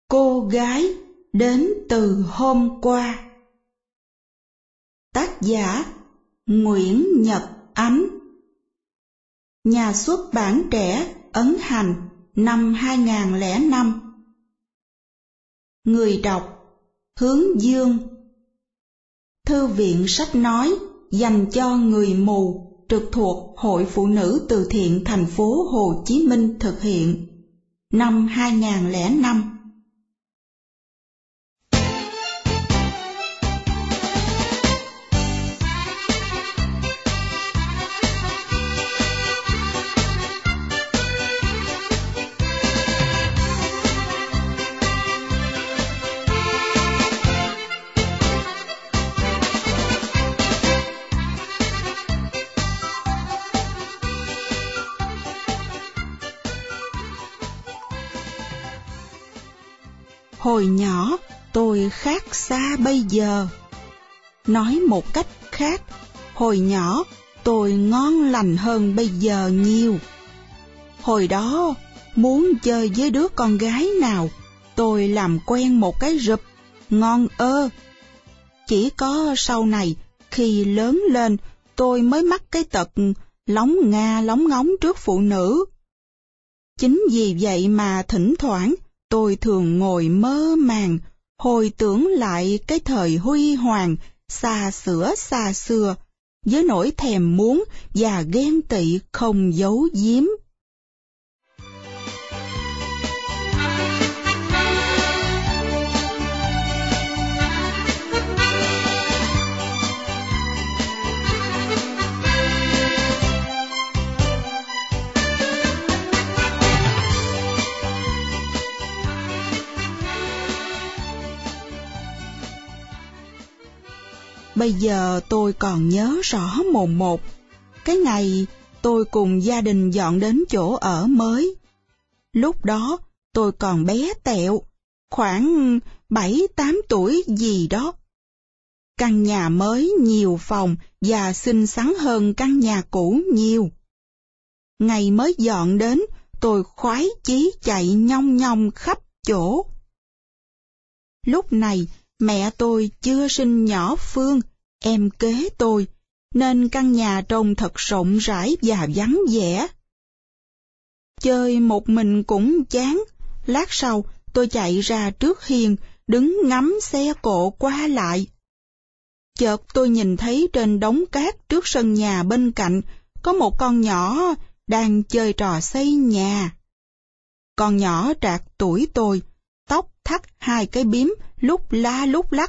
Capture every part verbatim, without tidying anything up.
Cô gái đến từ hôm qua. Tác giả Nguyễn Nhật Ánh. Nhà xuất bản trẻ ấn hành năm hai nghìn không trăm lẻ năm. Người đọc Hướng Dương. Thư viện sách nói dành cho người mù trực thuộc Hội Phụ nữ Từ thiện thành phố Hồ Chí Minh thực hiện. Năm hai nghìn không trăm lẻ năm. Hồi nhỏ tôi khác xa bây giờ. Nói một cách khác, hồi nhỏ tôi ngon lành hơn bây giờ nhiều. Hồi đó, muốn chơi với đứa con gái nào, tôi làm quen một cái rụp, ngon ơ. Chỉ có sau này, khi lớn lên, tôi mới mắc cái tật lóng nga lóng ngóng trước phụ nữ. Chính vì vậy mà thỉnh thoảng, tôi thường ngồi mơ màng, hồi tưởng lại cái thời huy hoàng, xa xửa xa xưa, với nỗi thèm muốn và ghen tị không giấu giếm. Bây giờ tôi còn nhớ rõ mồn một, cái ngày tôi cùng gia đình dọn đến chỗ ở mới. Lúc đó tôi còn bé tẹo, khoảng bảy tám tuổi gì đó. Căn nhà mới nhiều phòng và xinh xắn hơn căn nhà cũ nhiều. Ngày mới dọn đến, tôi khoái chí chạy nhong nhong khắp chỗ. Lúc này, mẹ tôi chưa sinh nhỏ Phương, em kế tôi, nên căn nhà trông thật rộng rãi và vắng vẻ. Chơi một mình cũng chán, lát sau tôi chạy ra trước hiên, đứng ngắm xe cộ qua lại. Chợt tôi nhìn thấy trên đống cát trước sân nhà bên cạnh, có một con nhỏ đang chơi trò xây nhà. Con nhỏ trạc tuổi tôi, tóc thắt hai cái bím, lúc la lúc lắc.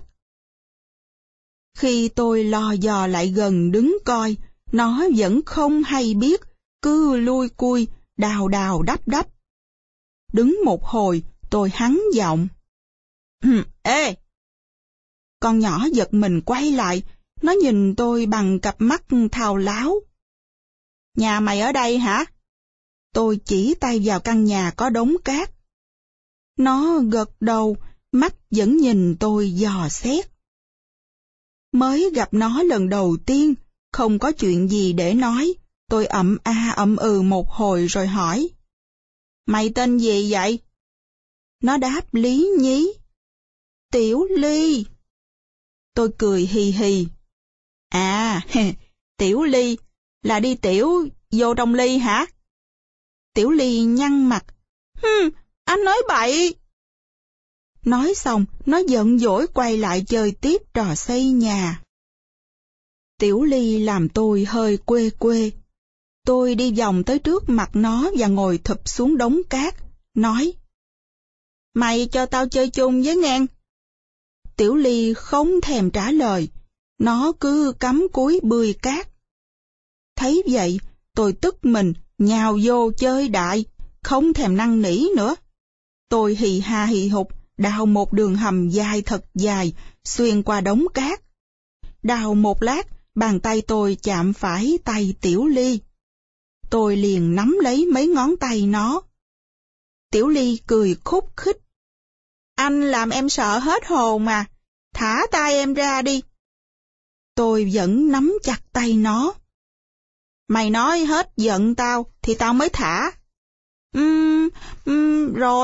Khi tôi lò dò lại gần đứng coi, nó vẫn không hay biết, cứ lui cui, đào đào đắp đắp. Đứng một hồi, tôi hắng giọng. Ê! Con nhỏ giật mình quay lại, nó nhìn tôi bằng cặp mắt thao láo. Nhà mày ở đây hả? Tôi chỉ tay vào căn nhà có đống cát. Nó gật đầu, mắt vẫn nhìn tôi dò xét. Mới gặp nó lần đầu tiên, không có chuyện gì để nói, tôi ậm a ậm ừ một hồi rồi hỏi. Mày tên gì vậy? Nó đáp lý nhí. Tiểu Ly. Tôi cười hì hì. À, Tiểu Ly, là đi tiểu vô trong ly hả? Tiểu Ly nhăn mặt. Hừm, anh nói bậy. Nói xong, nó giận dỗi quay lại chơi tiếp trò xây nhà. Tiểu Ly làm tôi hơi quê quê. Tôi đi vòng tới trước mặt nó và ngồi thụp xuống đống cát, nói. Mày cho tao chơi chung với ngang. Tiểu Ly không thèm trả lời, nó cứ cắm cúi bươi cát. Thấy vậy, tôi tức mình, nhào vô chơi đại, không thèm năn nỉ nữa. Tôi hì ha hì hục, đào một đường hầm dài thật dài, xuyên qua đống cát. Đào một lát, bàn tay tôi chạm phải tay Tiểu Ly. Tôi liền nắm lấy mấy ngón tay nó. Tiểu Ly cười khúc khích. Anh làm em sợ hết hồn mà, thả tay em ra đi. Tôi vẫn nắm chặt tay nó. Mày nói hết giận tao thì tao mới thả. Ừm, ừm, rồi,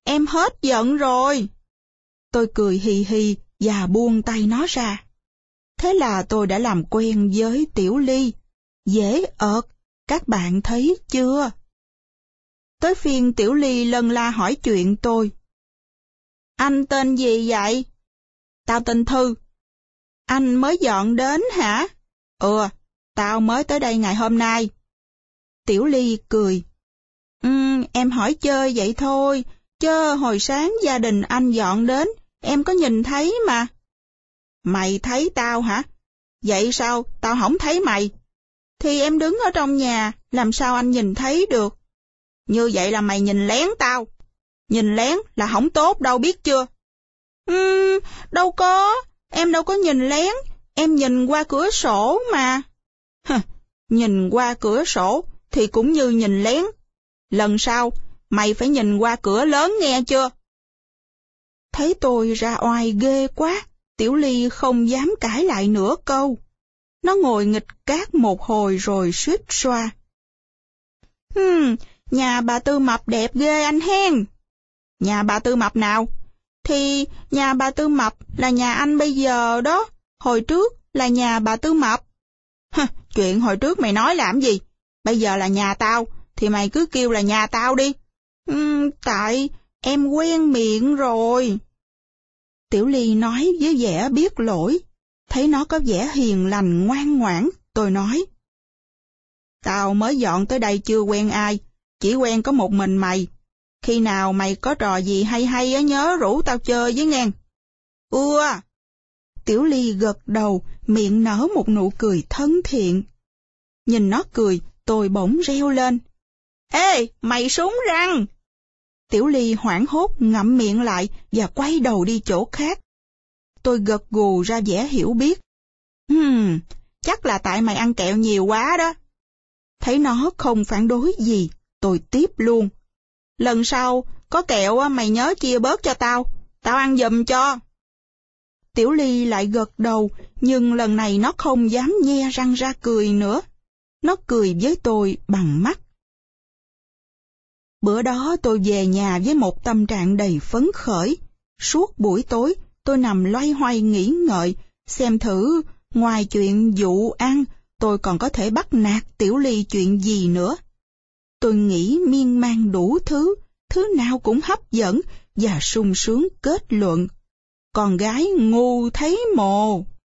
em hết giận rồi. Tôi cười hì hì và buông tay nó ra. Thế là tôi đã làm quen với Tiểu Ly. Dễ ợt, các bạn thấy chưa? Tới phiên Tiểu Ly lân la hỏi chuyện tôi. Anh tên gì vậy? Tao tên Thư. Anh mới dọn đến hả? Ừ, tao mới tới đây ngày hôm nay. Tiểu Ly cười. Um, em hỏi chơi vậy thôi, chứ hồi sáng gia đình anh dọn đến, em có nhìn thấy mà. Mày thấy tao hả? Vậy sao tao không thấy mày? Thì em đứng ở trong nhà, làm sao anh nhìn thấy được? Như vậy là mày nhìn lén tao. Nhìn lén là không tốt đâu, biết chưa? Ừm, đâu có, em đâu có nhìn lén, em nhìn qua cửa sổ mà. Hừ, nhìn qua cửa sổ thì cũng như nhìn lén. Lần sau, mày phải nhìn qua cửa lớn nghe chưa? Thấy tôi ra oai ghê quá, Tiểu Ly không dám cãi lại nửa câu. Nó ngồi nghịch cát một hồi rồi suýt xoa. Hmm, nhà bà Tư Mập đẹp ghê anh hen. Nhà bà Tư Mập nào? Thì nhà bà Tư Mập là nhà anh bây giờ đó, hồi trước là nhà bà Tư Mập. Hừ, chuyện hồi trước mày nói làm gì? Bây giờ là nhà tao, thì mày cứ kêu là nhà tao đi. Uhm, tại em quen miệng rồi. Tiểu Ly nói với vẻ biết lỗi. Thấy nó có vẻ hiền lành ngoan ngoãn, tôi nói. Tao mới dọn tới đây chưa quen ai, chỉ quen có một mình mày. Khi nào mày có trò gì hay hay á nhớ rủ tao chơi với ngang. Ưa. Tiểu Ly gật đầu, miệng nở một nụ cười thân thiện. Nhìn nó cười, tôi bỗng reo lên. Ê, mày súng răng! Tiểu Ly hoảng hốt ngậm miệng lại và quay đầu đi chỗ khác. Tôi gật gù ra vẻ hiểu biết. Hmm, chắc là tại mày ăn kẹo nhiều quá đó. Thấy nó không phản đối gì, tôi tiếp luôn. Lần sau, có kẹo mày nhớ chia bớt cho tao, tao ăn giùm cho. Tiểu Ly lại gật đầu, nhưng lần này nó không dám nhe răng ra cười nữa. Nó cười với tôi bằng mắt. Bữa đó tôi về nhà với một tâm trạng đầy phấn khởi. Suốt buổi tối, tôi nằm loay hoay nghĩ ngợi, xem thử, ngoài chuyện dụ ăn, tôi còn có thể bắt nạt Tiểu Ly chuyện gì nữa. Tôi nghĩ miên man đủ thứ, thứ nào cũng hấp dẫn và sung sướng kết luận. Con gái ngu thấy mồ.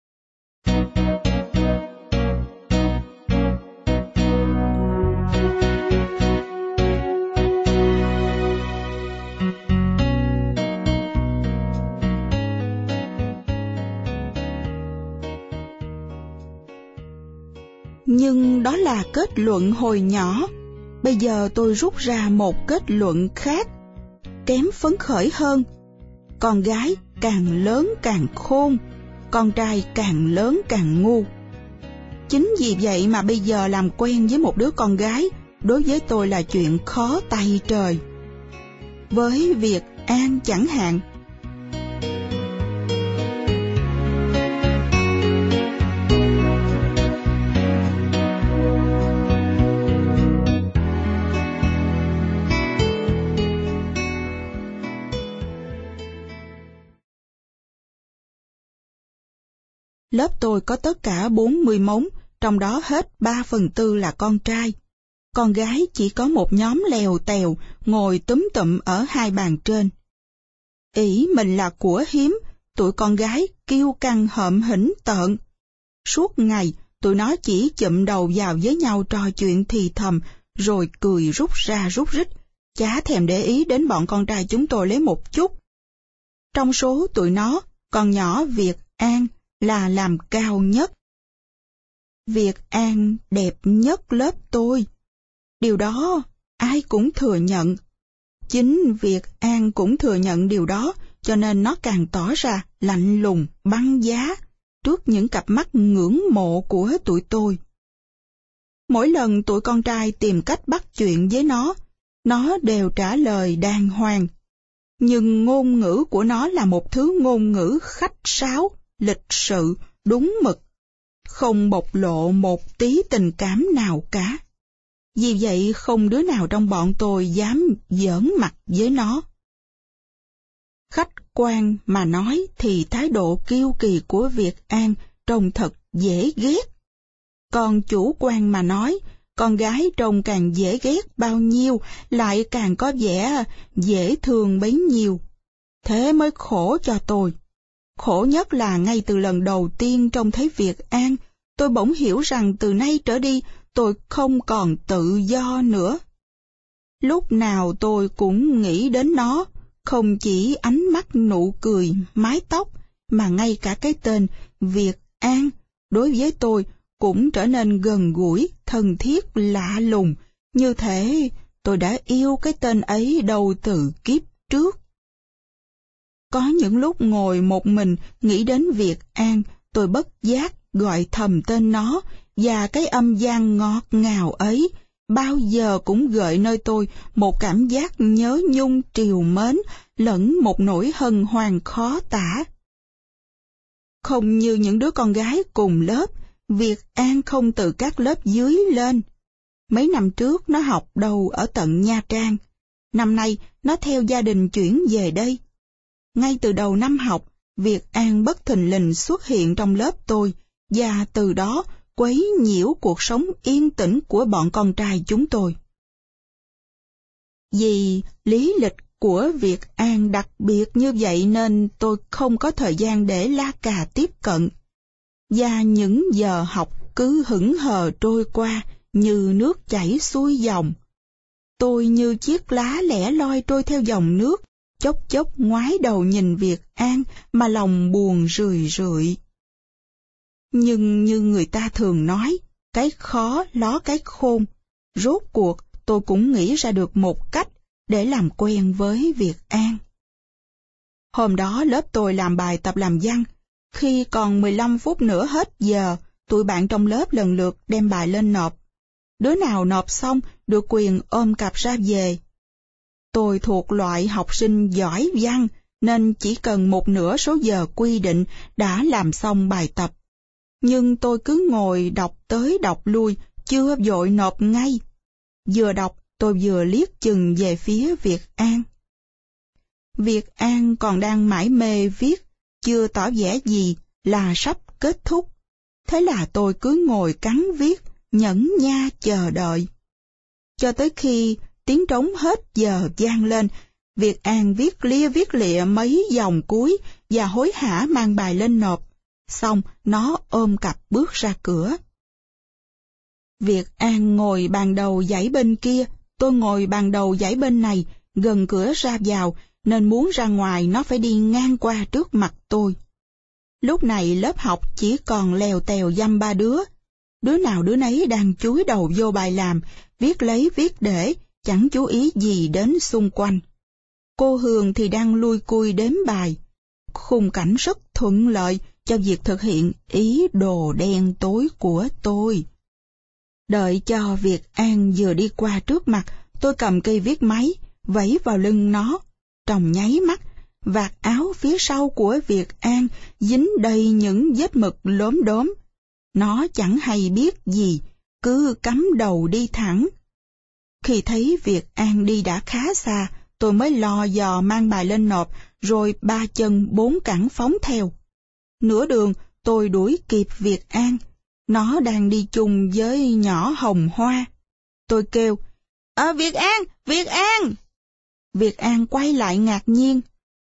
Nhưng đó là kết luận hồi nhỏ. Bây giờ tôi rút ra một kết luận khác, kém phấn khởi hơn. Con gái càng lớn càng khôn, con trai càng lớn càng ngu. Chính vì vậy mà bây giờ làm quen với một đứa con gái, đối với tôi là chuyện khó tay trời. Với Việt An chẳng hạn. Lớp tôi có tất cả bốn mươi mống, trong đó hết ba phần tư là con trai. Con gái chỉ có một nhóm lèo tèo, ngồi túm tụm ở hai bàn trên. Ỷ mình là của hiếm, tụi con gái kiêu căng hợm hĩnh tợn. Suốt ngày, tụi nó chỉ chụm đầu vào với nhau trò chuyện thì thầm, rồi cười rút ra rút rít, chả thèm để ý đến bọn con trai chúng tôi lấy một chút. Trong số tụi nó, con nhỏ Việt An là làm cao nhất. Việt An đẹp nhất lớp tôi. Điều đó ai cũng thừa nhận. Chính Việt An cũng thừa nhận điều đó, cho nên nó càng tỏ ra lạnh lùng, băng giá trước những cặp mắt ngưỡng mộ của tụi tôi. Mỗi lần tụi con trai tìm cách bắt chuyện với nó, nó đều trả lời đàng hoàng. Nhưng ngôn ngữ của nó là một thứ ngôn ngữ khách sáo, lịch sự, đúng mực, không bộc lộ một tí tình cảm nào cả. Vì vậy không đứa nào trong bọn tôi dám giỡn mặt với nó. Khách quan mà nói thì thái độ kiêu kỳ của Việt An trông thật dễ ghét. Còn chủ quan mà nói, con gái trông càng dễ ghét bao nhiêu, lại càng có vẻ dễ thương bấy nhiêu. Thế mới khổ cho tôi. Khổ nhất là ngay từ lần đầu tiên trông thấy Việt An, tôi bỗng hiểu rằng từ nay trở đi tôi không còn tự do nữa. Lúc nào tôi cũng nghĩ đến nó, không chỉ ánh mắt, nụ cười, mái tóc, mà ngay cả cái tên Việt An đối với tôi cũng trở nên gần gũi, thân thiết, lạ lùng, như thể tôi đã yêu cái tên ấy đầu từ kiếp trước. Có những lúc ngồi một mình nghĩ đến Việt An, tôi bất giác gọi thầm tên nó, và cái âm gian ngọt ngào ấy bao giờ cũng gợi nơi tôi một cảm giác nhớ nhung trìu mến, lẫn một nỗi hân hoan khó tả. Không như những đứa con gái cùng lớp, Việt An không từ các lớp dưới lên. Mấy năm trước nó học đầu ở tận Nha Trang, năm nay nó theo gia đình chuyển về đây. Ngay từ đầu năm học, Việt An bất thình lình xuất hiện trong lớp tôi, và từ đó quấy nhiễu cuộc sống yên tĩnh của bọn con trai chúng tôi. Vì lý lịch của Việt An đặc biệt như vậy nên tôi không có thời gian để la cà tiếp cận, và những giờ học cứ hững hờ trôi qua như nước chảy xuôi dòng. Tôi như chiếc lá lẻ loi trôi theo dòng nước, chốc chốc ngoái đầu nhìn Việt An mà lòng buồn rười rượi. Nhưng như người ta thường nói, cái khó ló cái khôn. Rốt cuộc tôi cũng nghĩ ra được một cách để làm quen với Việt An. Hôm đó lớp tôi làm bài tập làm văn. Khi còn mười lăm phút nữa hết giờ, tụi bạn trong lớp lần lượt đem bài lên nộp. Đứa nào nộp xong được quyền ôm cặp ra về. Tôi thuộc loại học sinh giỏi văn nên chỉ cần một nửa số giờ quy định đã làm xong bài tập. Nhưng tôi cứ ngồi đọc tới đọc lui, chưa vội nộp ngay. Vừa đọc, tôi vừa liếc chừng về phía Việt An. Việt An còn đang mải mê viết, chưa tỏ vẻ gì là sắp kết thúc. Thế là tôi cứ ngồi cắn viết, nhẫn nha chờ đợi. Cho tới khi tiếng trống hết giờ vang lên, Việt An viết lia viết lịa mấy dòng cuối và hối hả mang bài lên nộp. Xong, nó ôm cặp bước ra cửa. Việt An ngồi bàn đầu dãy bên kia, tôi ngồi bàn đầu dãy bên này, gần cửa ra vào, nên muốn ra ngoài nó phải đi ngang qua trước mặt tôi. Lúc này lớp học chỉ còn lèo tèo dăm ba đứa. Đứa nào đứa nấy đang chúi đầu vô bài làm, viết lấy viết để, chẳng chú ý gì đến xung quanh. Cô Hương thì đang lui cui đếm bài. Khung cảnh rất thuận lợi cho việc thực hiện ý đồ đen tối của tôi. Đợi cho Việt An vừa đi qua trước mặt, tôi cầm cây viết máy, vẫy vào lưng nó. Trong nháy mắt, vạt áo phía sau của Việt An dính đầy những vết mực lốm đốm. Nó chẳng hay biết gì, cứ cắm đầu đi thẳng. Khi thấy Việt An đi đã khá xa, tôi mới lò dò mang bài lên nộp, rồi ba chân bốn cẳng phóng theo. Nửa đường, tôi đuổi kịp Việt An. Nó đang đi chung với nhỏ Hồng Hoa. Tôi kêu, Ờ, Việt An, Việt An! Việt An quay lại ngạc nhiên.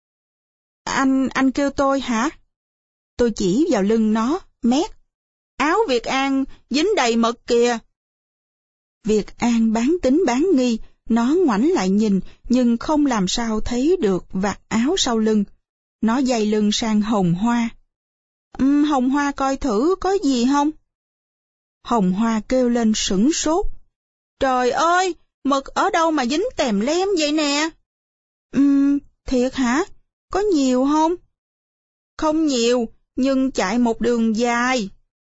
Anh, anh kêu tôi hả? Tôi chỉ vào lưng nó, mét. Áo Việt An dính đầy mực kìa. Việt An bán tính bán nghi, nó ngoảnh lại nhìn nhưng không làm sao thấy được vạt áo sau lưng. Nó giày lưng sang Hồng Hoa. Um, Hồng Hoa coi thử có gì không? Hồng Hoa kêu lên sửng sốt. Trời ơi, mực ở đâu mà dính tèm lem vậy nè? Um, thiệt hả? Có nhiều không? Không nhiều, nhưng chạy một đường dài.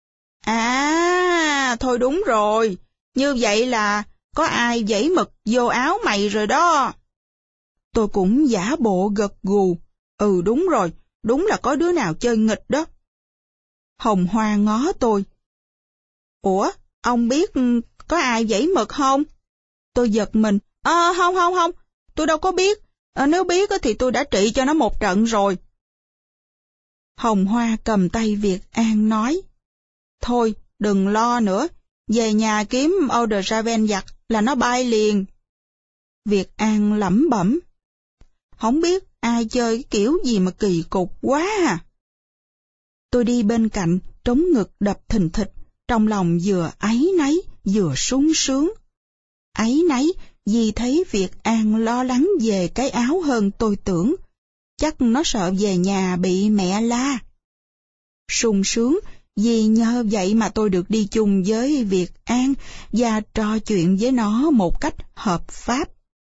À, thôi đúng rồi, như vậy là có ai vẩy mực vô áo mày rồi đó. Tôi cũng giả bộ gật gù. Ừ đúng rồi, đúng là có đứa nào chơi nghịch đó. Hồng Hoa ngó tôi. Ủa, ông biết có ai vẩy mực không? Tôi giật mình. Ờ, không không không, tôi đâu có biết. À, nếu biết thì tôi đã trị cho nó một trận rồi. Hồng Hoa cầm tay Việt An nói, thôi, đừng lo nữa, về nhà kiếm Eau de Javel giặt là nó bay liền. Việt An lẩm bẩm, không biết ai chơi cái kiểu gì mà kỳ cục quá à. Tôi đi bên cạnh, trống ngực đập thình thịch, trong lòng vừa áy náy, vừa sung sướng. Áy náy vì thấy Việt An lo lắng về cái áo hơn tôi tưởng, chắc nó sợ về nhà bị mẹ la. Sung sướng vì nhờ vậy mà tôi được đi chung với Việt An và trò chuyện với nó một cách hợp pháp.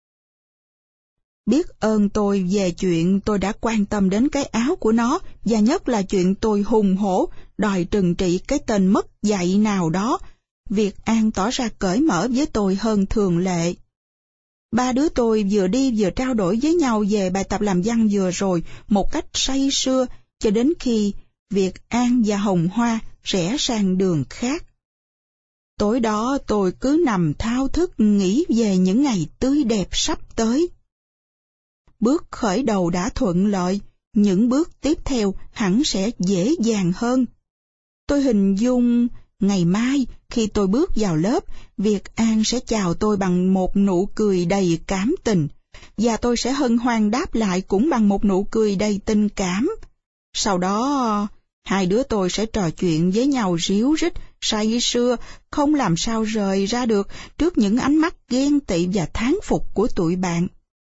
Biết ơn tôi về chuyện tôi đã quan tâm đến cái áo của nó, và nhất là chuyện tôi hùng hổ đòi trừng trị cái tên mất dạy nào đó, Việt An tỏ ra cởi mở với tôi hơn thường lệ. Ba đứa tôi vừa đi vừa trao đổi với nhau về bài tập làm văn vừa rồi một cách say sưa, cho đến khi Việt An và Hồng Hoa rẽ sang đường khác. Tối đó tôi cứ nằm thao thức nghĩ về những ngày tươi đẹp sắp tới. Bước khởi đầu đã thuận lợi, những bước tiếp theo hẳn sẽ dễ dàng hơn. Tôi hình dung ngày mai khi tôi bước vào lớp, Việt An sẽ chào tôi bằng một nụ cười đầy cảm tình, và tôi sẽ hân hoan đáp lại cũng bằng một nụ cười đầy tình cảm. Sau đó, hai đứa tôi sẽ trò chuyện với nhau ríu rít, say sưa, không làm sao rời ra được trước những ánh mắt ghen tị và thán phục của tụi bạn.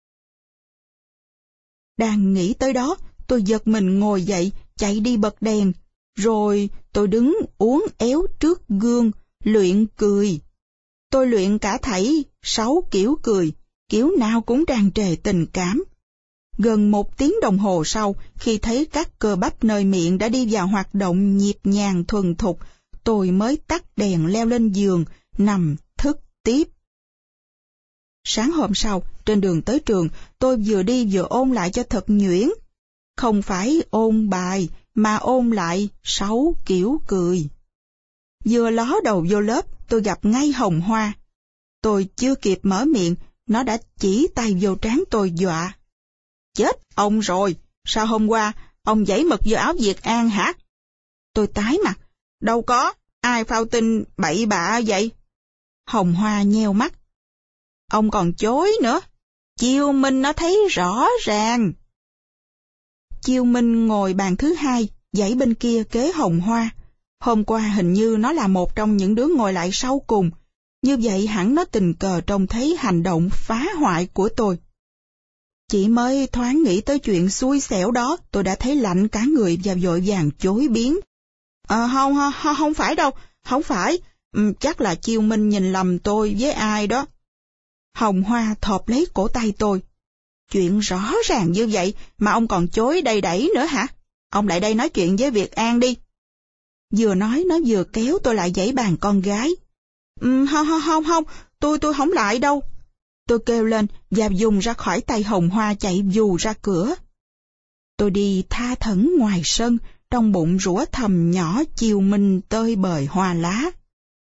Đang nghĩ tới đó, tôi giật mình ngồi dậy, chạy đi bật đèn, rồi tôi đứng uốn éo trước gương, luyện cười. Tôi luyện cả thảy sáu kiểu cười, kiểu nào cũng tràn trề tình cảm. Gần một tiếng đồng hồ sau, khi thấy các cơ bắp nơi miệng đã đi vào hoạt động nhịp nhàng thuần thục, tôi mới tắt đèn leo lên giường, nằm thức tiếp. Sáng hôm sau, trên đường tới trường, tôi vừa đi vừa ôn lại cho thật nhuyễn. Không phải ôn bài, mà ôn lại sáu kiểu cười. Vừa ló đầu vô lớp, tôi gặp ngay Hồng Hoa. Tôi chưa kịp mở miệng, nó đã chỉ tay vô trán tôi dọa. Chết ông rồi, sao hôm qua ông giãy mực vô áo Việt An hả? Tôi tái mặt, đâu có, ai phao tin bậy bạ vậy? Hồng Hoa nheo mắt. Ông còn chối nữa, Chiêu Minh nó thấy rõ ràng. Chiêu Minh ngồi bàn thứ hai, dãy bên kia kế Hồng Hoa. Hôm qua hình như nó là một trong những đứa ngồi lại sau cùng, như vậy hẳn nó tình cờ trông thấy hành động phá hoại của tôi. Chỉ mới thoáng nghĩ tới chuyện xui xẻo đó, tôi đã thấy lạnh cả người và vội vàng chối biến. À, không, không, không phải đâu, không phải, ừ, chắc là Chiêu Minh nhìn lầm tôi với ai đó. Hồng Hoa thộp lấy cổ tay tôi. Chuyện rõ ràng như vậy mà ông còn chối đầy đẩy nữa hả? Ông lại đây nói chuyện với Việt An đi. Vừa nói nó vừa kéo tôi lại dãy bàn con gái. Um, không, không, không, không, tôi tôi không lại đâu. Tôi kêu lên và dùng ra khỏi tay Hồng Hoa chạy vù ra cửa. Tôi đi tha thẩn ngoài sân, trong bụng rủa thầm nhỏ Chiêu Minh tơi bời hoa lá.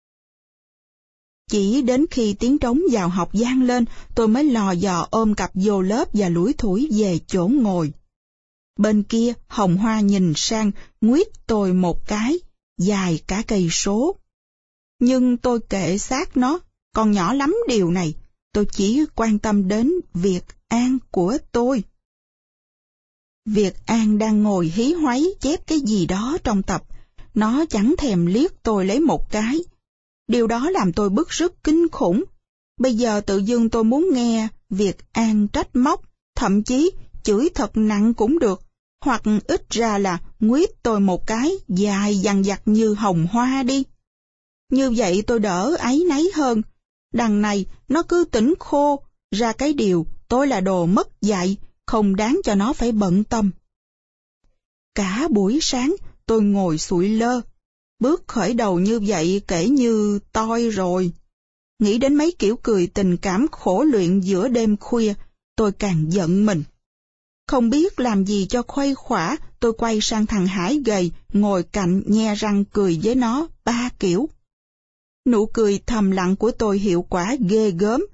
Chỉ đến khi tiếng trống vào học vang lên, tôi mới lò dò ôm cặp vô lớp và lủi thủi về chỗ ngồi. Bên kia, Hồng Hoa nhìn sang, nguyết tôi một cái, dài cả cây số. Nhưng tôi kệ xác nó, còn nhỏ lắm điều này, tôi chỉ quan tâm đến Việt An của tôi. Việt An đang ngồi hí hoáy chép cái gì đó trong tập, nó chẳng thèm liếc tôi lấy một cái. Điều đó làm tôi bức rứt kinh khủng. Bây giờ tự dưng tôi muốn nghe Việt An trách móc, thậm chí chửi thật nặng cũng được, hoặc ít ra là nguyết tôi một cái dài dằng dặc như Hồng Hoa đi. Như vậy tôi đỡ áy náy hơn. Đằng này nó cứ tỉnh khô ra cái điều tôi là đồ mất dạy, không đáng cho nó phải bận tâm. Cả buổi sáng tôi ngồi sụi lơ. Bước khởi đầu như vậy kể như toi rồi. Nghĩ đến mấy kiểu cười tình cảm khổ luyện giữa đêm khuya, tôi càng giận mình. Không biết làm gì cho khuây khỏa, tôi quay sang thằng Hải gầy, ngồi cạnh nhe răng cười với nó ba kiểu. Nụ cười thầm lặng của tôi hiệu quả ghê gớm.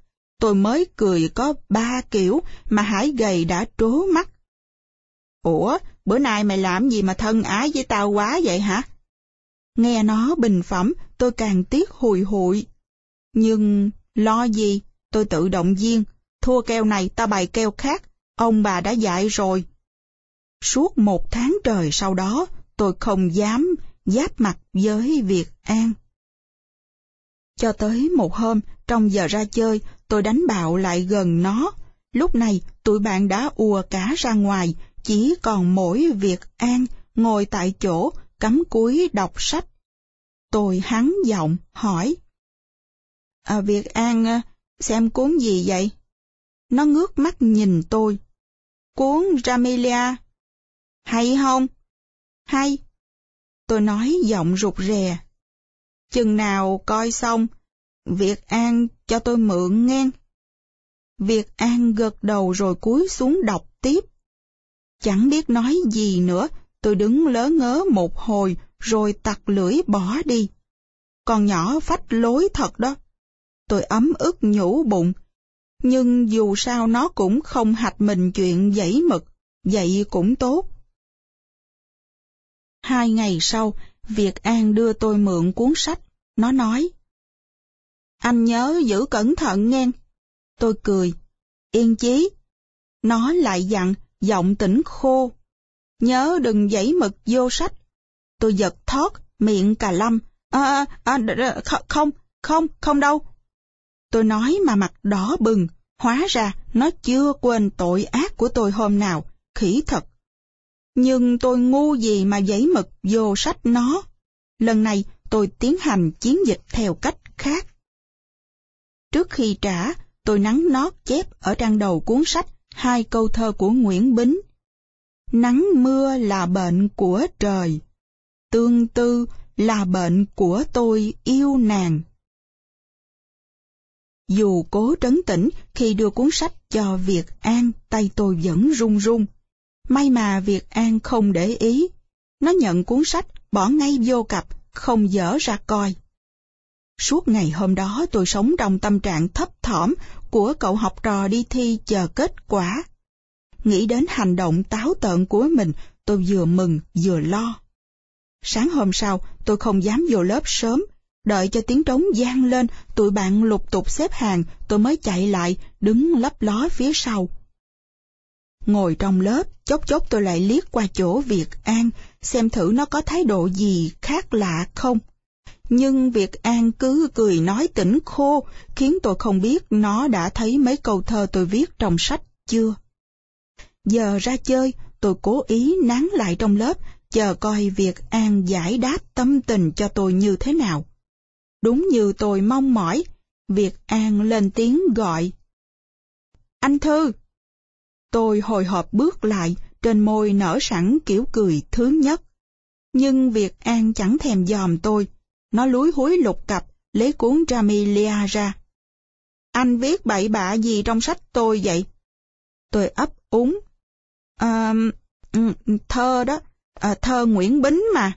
tôi mới cười có ba kiểu mà Hải gầy đã trố mắt. Ủa, bữa nay mày làm gì mà thân ái với tao quá vậy hả? Nghe nó bình phẩm, tôi càng tiếc hùi hụi. Nhưng lo gì, tôi tự động viên, thua kèo này ta bày kèo khác, ông bà đã dạy rồi. Suốt một tháng trời sau đó, tôi không dám giáp mặt với Việt An. Cho tới một hôm, trong giờ ra chơi, tôi đánh bạo lại gần nó. Lúc này, tụi bạn đã ùa cả ra ngoài, chỉ còn mỗi Việt An ngồi tại chỗ, cắm cúi đọc sách. Tôi hắn giọng, hỏi. À, Việt An, xem cuốn gì vậy? Nó ngước mắt nhìn tôi. Cuốn Ramilia. Hay không? Hay. Tôi nói giọng rụt rè. Chừng nào coi xong, Việt An cho tôi mượn nghe. Việt An gật đầu rồi cúi xuống đọc tiếp. Chẳng biết nói gì nữa, tôi đứng lớ ngớ một hồi rồi tặc lưỡi bỏ đi. Con nhỏ phách lối thật đó. Tôi ấm ức nhủ bụng. Nhưng dù sao nó cũng không hạch mình chuyện dãy mực, vậy cũng tốt. Hai ngày sau, Việt An đưa tôi mượn cuốn sách. Nó nói. Anh nhớ giữ cẩn thận nghe. Tôi cười. Yên chí. Nó lại dặn, giọng tỉnh khô. Nhớ đừng dãy mực vô sách. Tôi giật thót, miệng cà lâm. À, à, à, không, không, không đâu. Tôi nói mà mặt đỏ bừng. Hóa ra nó chưa quên tội ác của tôi hôm nào. Khỉ thật. Nhưng tôi ngu gì mà dãy mực vô sách nó. Lần này tôi tiến hành chiến dịch theo cách khác. Trước khi trả, tôi nắn nót chép ở trang đầu cuốn sách hai câu thơ của Nguyễn Bính. Nắng mưa là bệnh của trời, tương tư là bệnh của tôi yêu nàng. Dù cố trấn tĩnh khi đưa cuốn sách cho Việt An, tay tôi vẫn run run. May mà Việt An không để ý. Nó nhận cuốn sách, bỏ ngay vô cặp, không dở ra coi. Suốt ngày hôm đó tôi sống trong tâm trạng thấp thỏm của cậu học trò đi thi chờ kết quả. Nghĩ đến hành động táo tợn của mình, tôi vừa mừng vừa lo. Sáng hôm sau, tôi không dám vô lớp sớm. Đợi cho tiếng trống vang lên, tụi bạn lục tục xếp hàng, tôi mới chạy lại, đứng lấp ló phía sau. Ngồi trong lớp, chốc chốc tôi lại liếc qua chỗ Việt An, xem thử nó có thái độ gì khác lạ không. Nhưng Việt An cứ cười nói tỉnh khô, khiến tôi không biết nó đã thấy mấy câu thơ tôi viết trong sách chưa. Giờ ra chơi, tôi cố ý nán lại trong lớp, chờ coi Việt An giải đáp tâm tình cho tôi như thế nào. Đúng như tôi mong mỏi, Việt An lên tiếng gọi. Anh Thư! Tôi hồi hộp bước lại, trên môi nở sẵn kiểu cười thứ nhất. Nhưng Việt An chẳng thèm dòm tôi. Nó lúi húi lục cặp, lấy cuốn Ramilia ra. Anh viết bậy bạ gì trong sách tôi vậy? Tôi ấp úng. À, thơ đó, à, thơ Nguyễn Bính mà.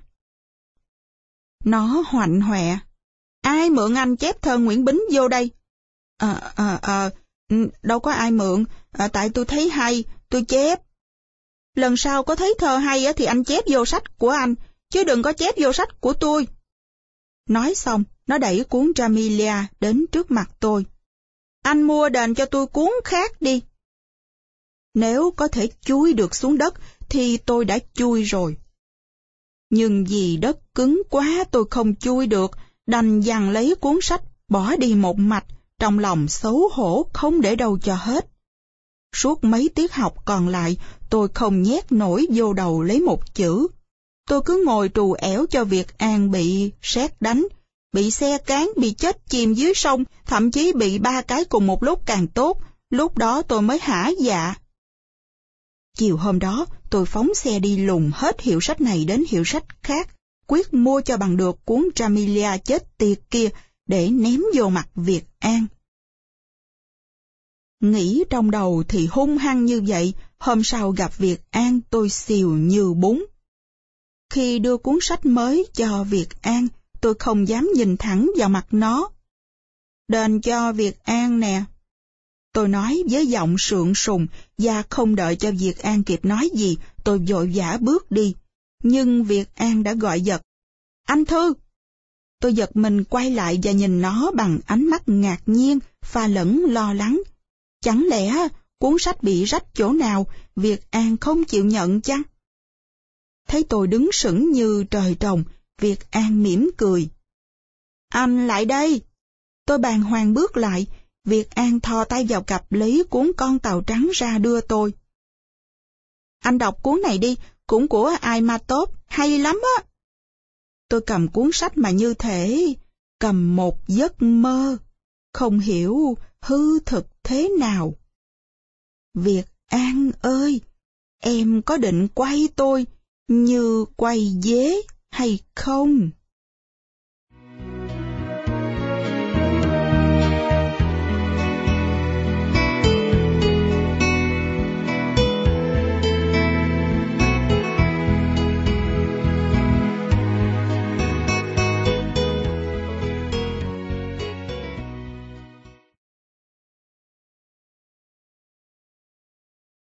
Nó hoạnh hoẹ. Ai mượn anh chép thơ Nguyễn Bính vô đây? À, à, à, đâu có ai mượn, à, tại tôi thấy hay, tôi chép. Lần sau có thấy thơ hay thì anh chép vô sách của anh, chứ đừng có chép vô sách của tôi. Nói xong, nó đẩy cuốn Ramilia đến trước mặt tôi. Anh mua đền cho tôi cuốn khác đi. Nếu có thể chui được xuống đất, thì tôi đã chui rồi. Nhưng vì đất cứng quá tôi không chui được, đành giằng lấy cuốn sách, bỏ đi một mạch, trong lòng xấu hổ không để đâu cho hết. Suốt mấy tiết học còn lại, tôi không nhét nổi vô đầu lấy một chữ. Tôi cứ ngồi trù ẻo cho Việt An bị sét đánh, bị xe cán, bị chết chìm dưới sông, thậm chí bị ba cái cùng một lúc càng tốt, lúc đó tôi mới hả dạ. Chiều hôm đó, tôi phóng xe đi lùng hết hiệu sách này đến hiệu sách khác, quyết mua cho bằng được cuốn Ramilia chết tiệt kia để ném vô mặt Việt An. Nghĩ trong đầu thì hung hăng như vậy, hôm sau gặp Việt An tôi xìu như bún. Khi đưa cuốn sách mới cho Việt An, tôi không dám nhìn thẳng vào mặt nó. Đền cho Việt An nè. Tôi nói với giọng sượng sùng, và không đợi cho Việt An kịp nói gì, tôi vội vã bước đi. Nhưng Việt An đã gọi giật. Anh Thư! Tôi giật mình quay lại và nhìn nó bằng ánh mắt ngạc nhiên, pha lẫn lo lắng. Chẳng lẽ cuốn sách bị rách chỗ nào, Việt An không chịu nhận chăng? Thấy tôi đứng sững như trời trồng, Việt An mỉm cười. Anh lại đây! Tôi bàng hoàng bước lại, Việt An thò tay vào cặp lấy cuốn Con tàu trắng ra đưa tôi. Anh đọc cuốn này đi, cũng của ai mà tốt, hay lắm á. Tôi cầm cuốn sách mà như thể cầm một giấc mơ, không hiểu hư thực thế nào. Việt An ơi, em có định quay tôi như quay dế hay không?